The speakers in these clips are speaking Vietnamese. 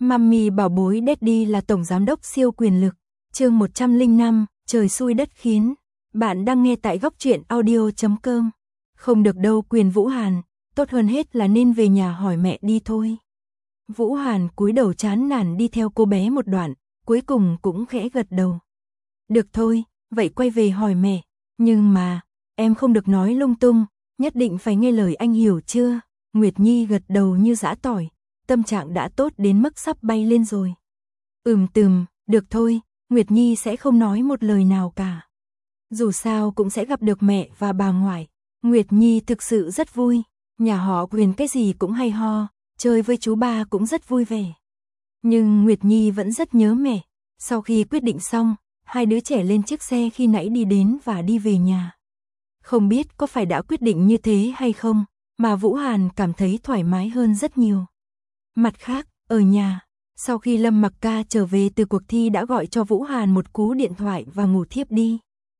Mummy bảo bối Daddy là tổng giám đốc siêu quyền lực. Chương 105, trời xui đất khiến. Bạn đang nghe tại góc truyện audio.com. Không được đâu Quyền Vũ Hàn, tốt hơn hết là nên về nhà hỏi mẹ đi thôi. Vũ Hàn cúi đầu chán nản đi theo cô bé một đoạn, cuối cùng cũng khẽ gật đầu. Được thôi, vậy quay về hỏi mẹ. Nhưng mà, em không được nói lung tung, nhất định phải nghe lời anh hiểu chưa? Nguyệt Nhi gật đầu như giã tỏi, tâm trạng đã tốt đến mức sắp bay lên rồi. Được thôi, Nguyệt Nhi sẽ không nói một lời nào cả. Dù sao cũng sẽ gặp được mẹ và bà ngoại. Nguyệt Nhi thực sự rất vui, nhà họ Quyền cái gì cũng hay ho, chơi với chú ba cũng rất vui vẻ. Nhưng Nguyệt Nhi vẫn rất nhớ mẹ. Sau khi quyết định xong, hai đứa trẻ lên chiếc xe khi nãy đi đến và đi về nhà. Không biết có phải đã quyết định như thế hay không, mà Vũ Hàn cảm thấy thoải mái hơn rất nhiều. Mặt khác, ở nhà, sau khi Lâm Mặc Ca trở về từ cuộc thi đã gọi cho Vũ Hàn một cú điện thoại và ngủ thiếp đi.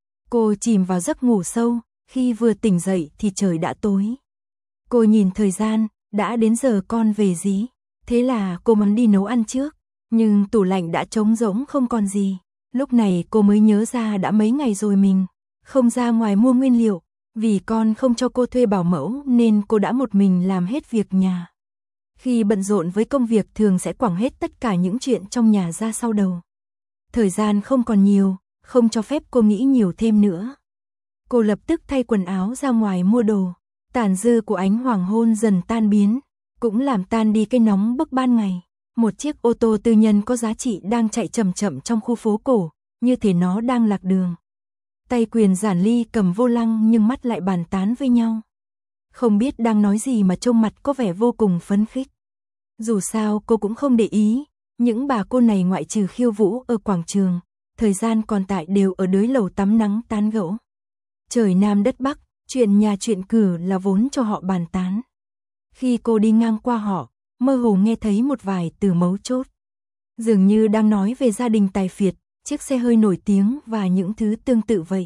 Cô chìm vào giấc ngủ sâu, khi vừa tỉnh dậy thì trời đã tối. Cô nhìn thời gian, đã đến giờ con về dí. Thế là cô muốn đi nấu ăn trước, nhưng tủ lạnh đã trống rỗng không còn gì. Lúc này cô mới nhớ ra đã mấy ngày rồi mình không ra ngoài mua nguyên liệu. Vì con không cho cô thuê bảo mẫu nên cô đã một mình làm hết việc nhà. Khi bận rộn với công việc thường sẽ quẳng hết tất cả những chuyện trong nhà ra sau đầu. Thời gian không còn nhiều, không cho phép cô nghĩ nhiều thêm nữa. Cô lập tức thay quần áo ra ngoài mua đồ. Tàn dư của ánh hoàng hôn dần tan biến, cũng làm tan đi cái nóng bức ban ngày. Một chiếc ô tô tư nhân có giá trị đang chạy chậm chậm trong khu phố cổ, như thể nó đang lạc đường. Tay Quyền Giản Ly cầm vô lăng nhưng mắt lại bàn tán với nhau. Không biết đang nói gì mà trông mặt có vẻ vô cùng phấn khích. Dù sao cô cũng không để ý, những bà cô này ngoại trừ khiêu vũ ở quảng trường, thời gian còn tại đều ở dưới lầu tắm nắng tán gẫu. Trời Nam đất Bắc, chuyện nhà chuyện cử là vốn cho họ bàn tán. Khi cô đi ngang qua họ, mơ hồ nghe thấy một vài từ mấu chốt. Dường như đang nói về gia đình tài phiệt, chiếc xe hơi nổi tiếng và những thứ tương tự vậy.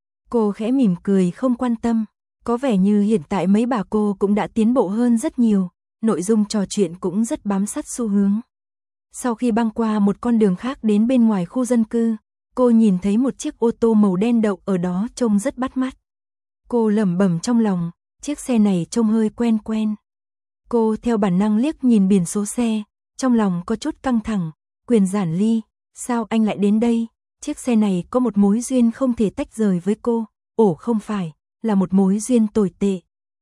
Cô khẽ mỉm cười không quan tâm, có vẻ như hiện tại mấy bà cô cũng đã tiến bộ hơn rất nhiều, nội dung trò chuyện cũng rất bám sát xu hướng. Sau khi băng qua một con đường khác đến bên ngoài khu dân cư, cô nhìn thấy một chiếc ô tô màu đen đậu ở đó trông rất bắt mắt. Cô lẩm bẩm trong lòng, chiếc xe này trông hơi quen quen. Cô theo bản năng liếc nhìn biển số xe, trong lòng có chút căng thẳng. Quyền Giản Ly, sao anh lại đến đây? Chiếc xe này có một mối duyên không thể tách rời với cô. Ồ không phải, là một mối duyên tồi tệ.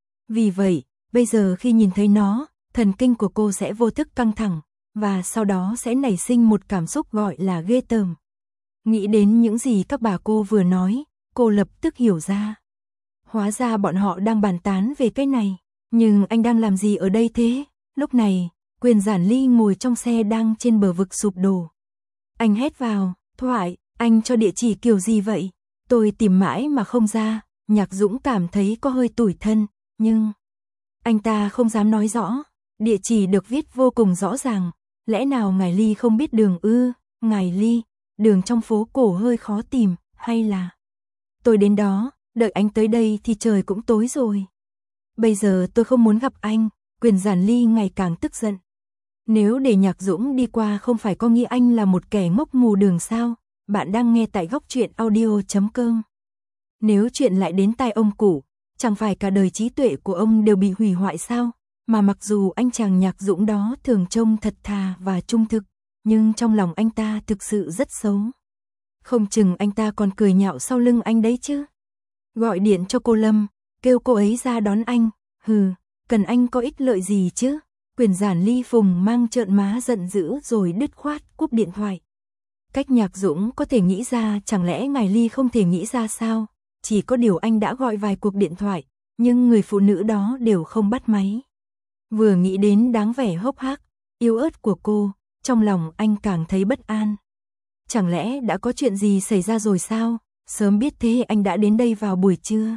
Vì vậy, bây giờ khi nhìn thấy nó, thần kinh của cô sẽ vô thức căng thẳng, và sau đó sẽ nảy sinh một cảm xúc gọi là ghê tởm. Nghĩ đến những gì các bà cô vừa nói, cô lập tức hiểu ra. Hóa ra bọn họ đang bàn tán về cái này. Nhưng anh đang làm gì ở đây thế? Lúc này, Quyền Giản Ly ngồi trong xe đang trên bờ vực sụp đổ. Anh hét vào, Thoại, anh cho địa chỉ kiểu gì vậy? Tôi tìm mãi mà không ra. Nhạc Dũng cảm thấy có hơi tủi thân, nhưng anh ta không dám nói rõ. Địa chỉ được viết vô cùng rõ ràng. Lẽ nào ngài Ly không biết đường ư? Ngài Ly, đường trong phố cổ hơi khó tìm, hay là tôi đến đó, đợi anh tới đây thì trời cũng tối rồi. Bây giờ tôi không muốn gặp anh. Quyền Giản Ly ngày càng tức giận. Nếu để Nhạc Dũng đi qua không phải có nghĩ anh là một kẻ ngốc mù đường sao? Bạn đang nghe tại góc truyện audio.com. Nếu chuyện lại đến tai ông cụ, chẳng phải cả đời trí tuệ của ông đều bị hủy hoại sao? Mà mặc dù anh chàng Nhạc Dũng đó thường trông thật thà và trung thực, nhưng trong lòng anh ta thực sự rất xấu. Không chừng anh ta còn cười nhạo sau lưng anh đấy chứ. Gọi điện cho cô Lâm, kêu cô ấy ra đón anh. Hừ, cần anh có ích lợi gì chứ? Quyền Giản Ly phùng mang trợn má giận dữ rồi đứt khoát cúp điện thoại. Cách Nhạc Dũng có thể nghĩ ra chẳng lẽ ngài Ly không thể nghĩ ra sao? Chỉ có điều anh đã gọi vài cuộc điện thoại, nhưng người phụ nữ đó đều không bắt máy. Vừa nghĩ đến đáng vẻ hốc hác, yếu ớt của cô, trong lòng anh càng thấy bất an. Chẳng lẽ đã có chuyện gì xảy ra rồi sao? Sớm biết thế anh đã đến đây vào buổi trưa.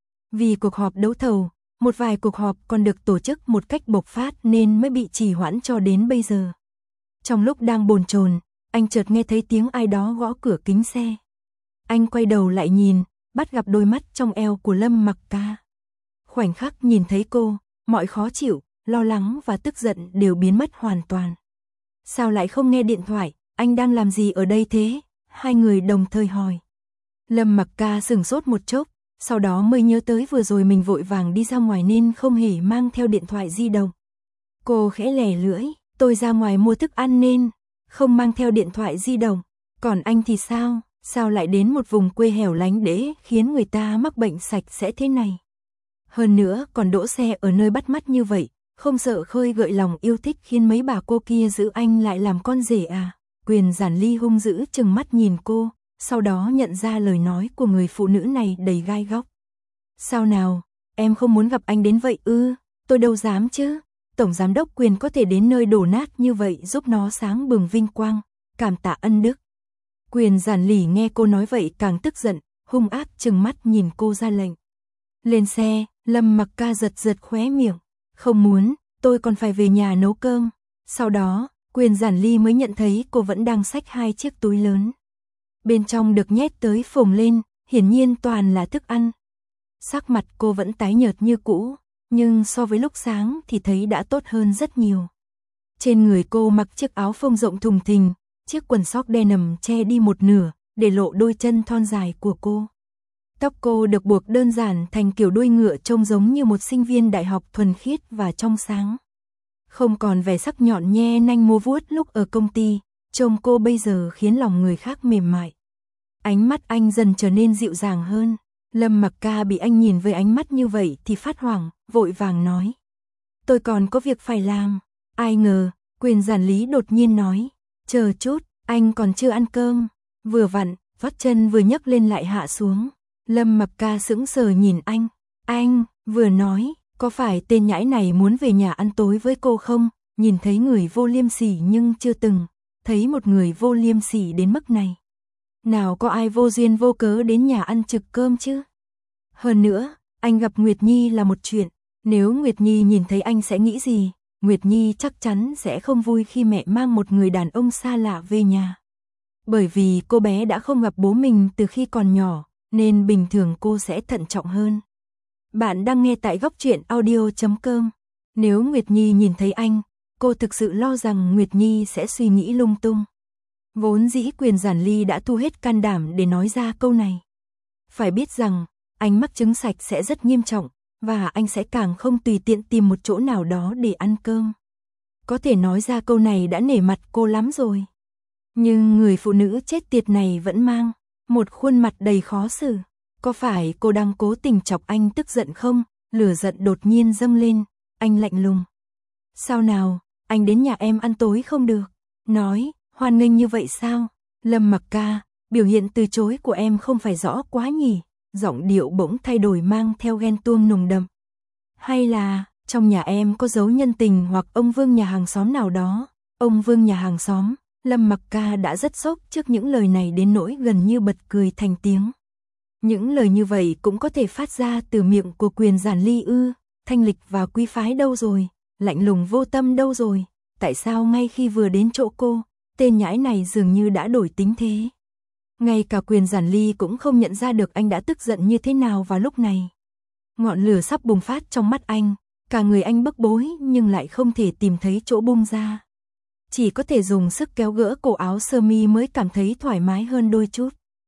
Vì cuộc họp đấu thầu, một vài cuộc họp còn được tổ chức một cách bộc phát nên mới bị trì hoãn cho đến bây giờ. Trong lúc đang bồn chồn, anh chợt nghe thấy tiếng ai đó gõ cửa kính xe. Anh quay đầu lại nhìn, bắt gặp đôi mắt trong eo của Lâm Mặc Ca. Khoảnh khắc nhìn thấy cô, mọi khó chịu, lo lắng và tức giận đều biến mất hoàn toàn. Sao lại không nghe điện thoại, anh đang làm gì ở đây thế? Hai người đồng thời hỏi. Lâm Mặc Ca sửng sốt một chốc, sau đó mới nhớ tới vừa rồi mình vội vàng đi ra ngoài nên không hề mang theo điện thoại di động. Cô khẽ lẻ lưỡi, tôi ra ngoài mua thức ăn nên không mang theo điện thoại di động. Còn anh thì sao? Sao lại đến một vùng quê hẻo lánh để khiến người ta mắc bệnh sạch sẽ thế này? Hơn nữa còn đỗ xe ở nơi bắt mắt như vậy, không sợ khơi gợi lòng yêu thích khiến mấy bà cô kia giữ anh lại làm con rể à? Quyền Giản Ly hung dữ trừng mắt nhìn cô, sau đó nhận ra lời nói của người phụ nữ này đầy gai góc. Sao nào, em không muốn gặp anh đến vậy ư? Tôi đâu dám chứ. Tổng giám đốc Quyền có thể đến nơi đổ nát như vậy giúp nó sáng bừng vinh quang, cảm tạ ân đức. Quyền Giản Ly nghe cô nói vậy càng tức giận, hung ác trừng mắt nhìn cô ra lệnh. Lên xe, Lâm Mặc Ca giật giật khóe miệng. Không muốn, tôi còn phải về nhà nấu cơm. Sau đó, Quyền Giản Ly mới nhận thấy cô vẫn đang xách hai chiếc túi lớn. Bên trong được nhét tới phồng lên, hiển nhiên toàn là thức ăn. Sắc mặt cô vẫn tái nhợt như cũ, nhưng so với lúc sáng thì thấy đã tốt hơn rất nhiều. Trên người cô mặc chiếc áo phông rộng thùng thình, chiếc quần sóc denim che đi một nửa, để lộ đôi chân thon dài của cô. Tóc cô được buộc đơn giản thành kiểu đuôi ngựa trông giống như một sinh viên đại học thuần khiết và trong sáng. Không còn vẻ sắc nhọn nhe nanh múa vuốt lúc ở công ty, trông cô bây giờ khiến lòng người khác mềm mại. Ánh mắt anh dần trở nên dịu dàng hơn. Lâm Mặc Ca bị anh nhìn với ánh mắt như vậy thì phát hoảng, vội vàng nói. Tôi còn có việc phải làm. Ai ngờ, Quyền Giản Lý đột nhiên nói. Chờ chút, anh còn chưa ăn cơm. Vừa vặn, vắt chân vừa nhấc lên lại hạ xuống. Lâm Mặc Ca sững sờ nhìn anh. Anh, vừa nói, có phải tên nhãi này muốn về nhà ăn tối với cô không? Nhìn thấy người vô liêm sỉ nhưng chưa từng thấy một người vô liêm sỉ đến mức này. Nào có ai vô duyên vô cớ đến nhà ăn trực cơm chứ? Hơn nữa, anh gặp Nguyệt Nhi là một chuyện. Nếu Nguyệt Nhi nhìn thấy anh sẽ nghĩ gì? Nguyệt Nhi chắc chắn sẽ không vui khi mẹ mang một người đàn ông xa lạ về nhà. Bởi vì cô bé đã không gặp bố mình từ khi còn nhỏ, nên bình thường cô sẽ thận trọng hơn. Bạn đang nghe tại Góc Truyện Audio.com. Nếu Nguyệt Nhi nhìn thấy anh, cô thực sự lo rằng Nguyệt Nhi sẽ suy nghĩ lung tung. Vốn dĩ Quyền Giản Ly đã thu hết can đảm để nói ra câu này. Phải biết rằng, anh mắc chứng sạch sẽ rất nghiêm trọng, và anh sẽ càng không tùy tiện tìm một chỗ nào đó để ăn cơm. Có thể nói ra câu này đã nể mặt cô lắm rồi. Nhưng người phụ nữ chết tiệt này vẫn mang một khuôn mặt đầy khó xử. Có phải cô đang cố tình chọc anh tức giận không? Lửa giận đột nhiên dâng lên, anh lạnh lùng. Sao nào, anh đến nhà em ăn tối không được? Nói, hoan nghênh như vậy sao? Lâm Mặc Ca, biểu hiện từ chối của em không phải rõ quá nhỉ? Giọng điệu bỗng thay đổi mang theo ghen tuông nồng đậm. Hay là, trong nhà em có dấu nhân tình hoặc ông Vương nhà hàng xóm nào đó? Ông Vương nhà hàng xóm, Lâm Mặc Ca đã rất sốc trước những lời này đến nỗi gần như bật cười thành tiếng. Những lời như vậy cũng có thể phát ra từ miệng của Quyền Giản Ly ư? Thanh lịch và quý phái đâu rồi? Lạnh lùng vô tâm đâu rồi? Tại sao ngay khi vừa đến chỗ cô, tên nhãi này dường như đã đổi tính thế? Ngay cả Quyền Giản Ly cũng không nhận ra được anh đã tức giận như thế nào vào lúc này. Ngọn lửa sắp bùng phát trong mắt anh, cả người anh bức bối nhưng lại không thể tìm thấy chỗ bung ra. Chỉ có thể dùng sức kéo gỡ cổ áo sơ mi mới cảm thấy thoải mái hơn đôi chút.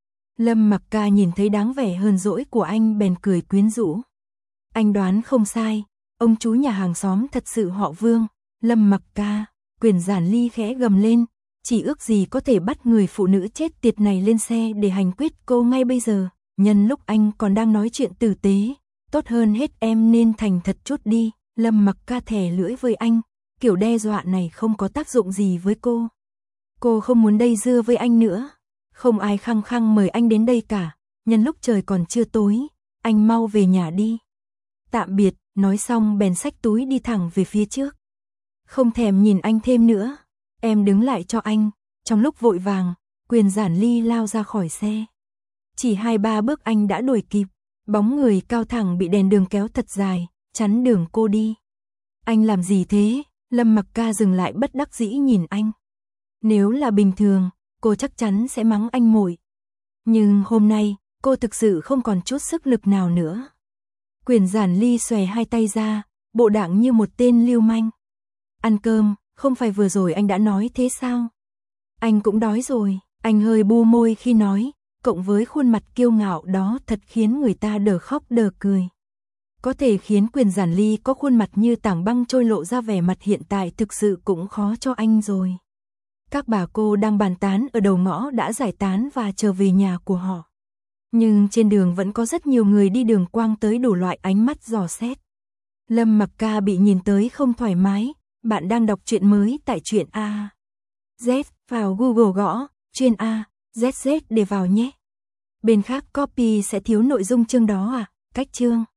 Lâm Mặc Ca nhìn thấy đáng vẻ hờn dỗi của anh bèn cười quyến rũ. Anh đoán không sai, ông chú nhà hàng xóm thật sự họ Vương. Lâm Mặc Ca, Quyền Giản Ly khẽ gầm lên, chỉ ước gì có thể bắt người phụ nữ chết tiệt này lên xe để hành quyết cô ngay bây giờ. Nhân lúc anh còn đang nói chuyện tử tế, tốt hơn hết em nên thành thật chút đi. Lâm Mặc Ca thè lưỡi với anh, kiểu đe dọa này không có tác dụng gì với cô. Cô không muốn dây dưa với anh nữa. Không ai khăng khăng mời anh đến đây cả. Nhân lúc trời còn chưa tối, anh mau về nhà đi. Tạm biệt, nói xong bèn xách túi đi thẳng về phía trước. Không thèm nhìn anh thêm nữa. Em đứng lại cho anh. Trong lúc vội vàng, Quyền Giản Ly lao ra khỏi xe. Chỉ 2-3 bước anh đã đuổi kịp. Bóng người cao thẳng bị đèn đường kéo thật dài, chắn đường cô đi. Anh làm gì thế? Lâm Mặc Ca dừng lại bất đắc dĩ nhìn anh. Nếu là bình thường, cô chắc chắn sẽ mắng anh mồi. Nhưng hôm nay, cô thực sự không còn chút sức lực nào nữa. Quyền Giản Ly xòe hai tay ra, bộ dạng như một tên lưu manh. Ăn cơm, Không phải vừa rồi anh đã nói thế sao? Anh cũng đói rồi, anh hơi bu môi khi nói, cộng với khuôn mặt kiêu ngạo đó thật khiến người ta đờ khóc đờ cười. Có thể khiến Quyền Giản Ly có khuôn mặt như tảng băng trôi lộ ra vẻ mặt hiện tại thực sự cũng khó cho anh rồi. Các bà cô đang bàn tán ở đầu ngõ đã giải tán và trở về nhà của họ. Nhưng trên đường vẫn có rất nhiều người đi đường quang tới đủ loại ánh mắt dò xét. Lâm Mặc Ca bị nhìn tới không thoải mái, bạn đang đọc truyện mới tại truyện A. Z, vào Google gõ, truyện A, ZZ để vào nhé. Bên khác copy sẽ thiếu nội dung chương đó à, cách chương.